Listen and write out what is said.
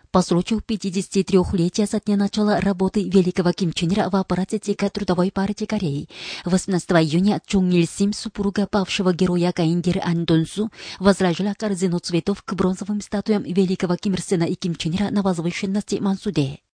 По случаю 53-летия со дня начала работы великого Ким Чен Ира в аппарате ЦК Трудовой партии Кореи 18 июня Чун Ил Сим, супруга павшего героя Каиндир Ан Дон Су, возложила корзину цветов к бронзовым статуям великого Ким Ир Сена и Ким Чен Ира на возвышенности Мансуде.